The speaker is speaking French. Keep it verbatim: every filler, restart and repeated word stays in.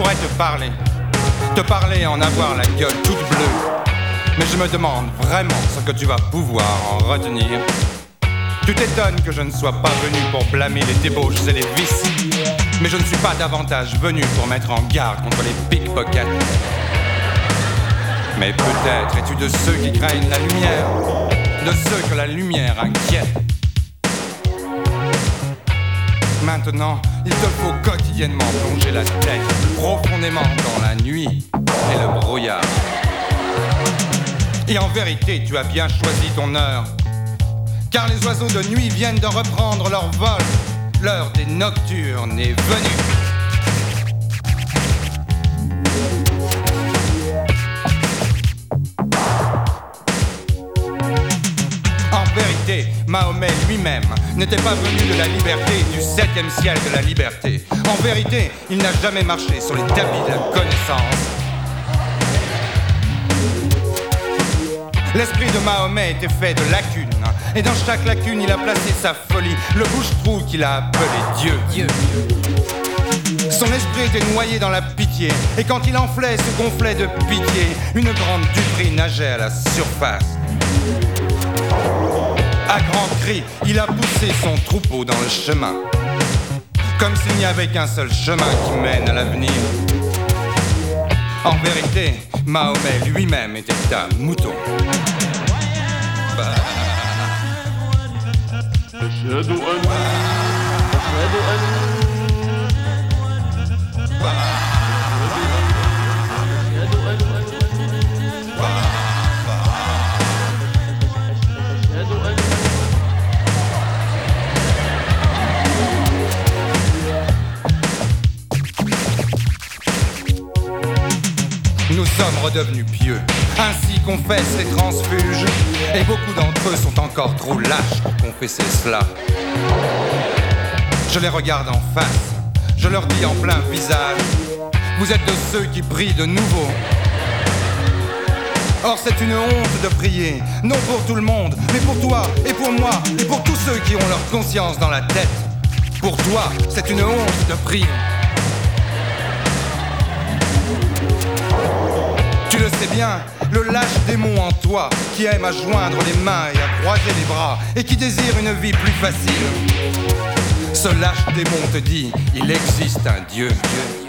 pourrais te parler, te parler en avoir la gueule toute bleue. Mais je me demande vraiment ce que tu vas pouvoir en retenir. Tu t'étonnes que je ne sois pas venu pour blâmer les débauches et les vices. Mais je ne suis pas davantage venu pour mettre en garde contre les pickpockets. Mais peut-être es-tu de ceux qui craignent la lumière, de ceux que la lumière inquiète. Maintenant, il te faut quotidiennement plonger la tête profondément dans la nuit et le brouillard. Et en vérité, tu as bien choisi ton heure, car les oiseaux de nuit viennent de reprendre leur vol. L'heure des nocturnes est venue. En vérité, Mahomet lui-même n'était pas venu de la liberté, du septième ciel de la liberté. En vérité, il n'a jamais marché sur les tapis de la connaissance. L'esprit de Mahomet était fait de lacunes, et dans chaque lacune il a placé sa folie, le bouche-trou qu'il a appelé Dieu. Dieu. Son esprit était noyé dans la pitié, et quand il enflait, se gonflait de pitié. Une grande duperie nageait à la surface. À grands cris, il a poussé son troupeau dans le chemin, comme s'il n'y avait qu'un seul chemin qui mène à l'avenir. En vérité, Mahomet lui-même était un mouton. Bah. أشهد أن أشهد أن Nous sommes redevenus pieux, ainsi confessent les transfuges, et beaucoup d'entre eux sont encore trop lâches pour confesser cela. Je les regarde en face, je leur dis en plein visage, vous êtes de ceux qui prient de nouveau. Or c'est une honte de prier, non pour tout le monde, mais pour toi et pour moi, et pour tous ceux qui ont leur conscience dans la tête. Pour toi, c'est une honte de prier. Tu le sais bien, le lâche démon en toi, qui aime à joindre les mains et à croiser les bras, et qui désire une vie plus facile. Ce lâche démon te dit, il existe un Dieu, Dieu.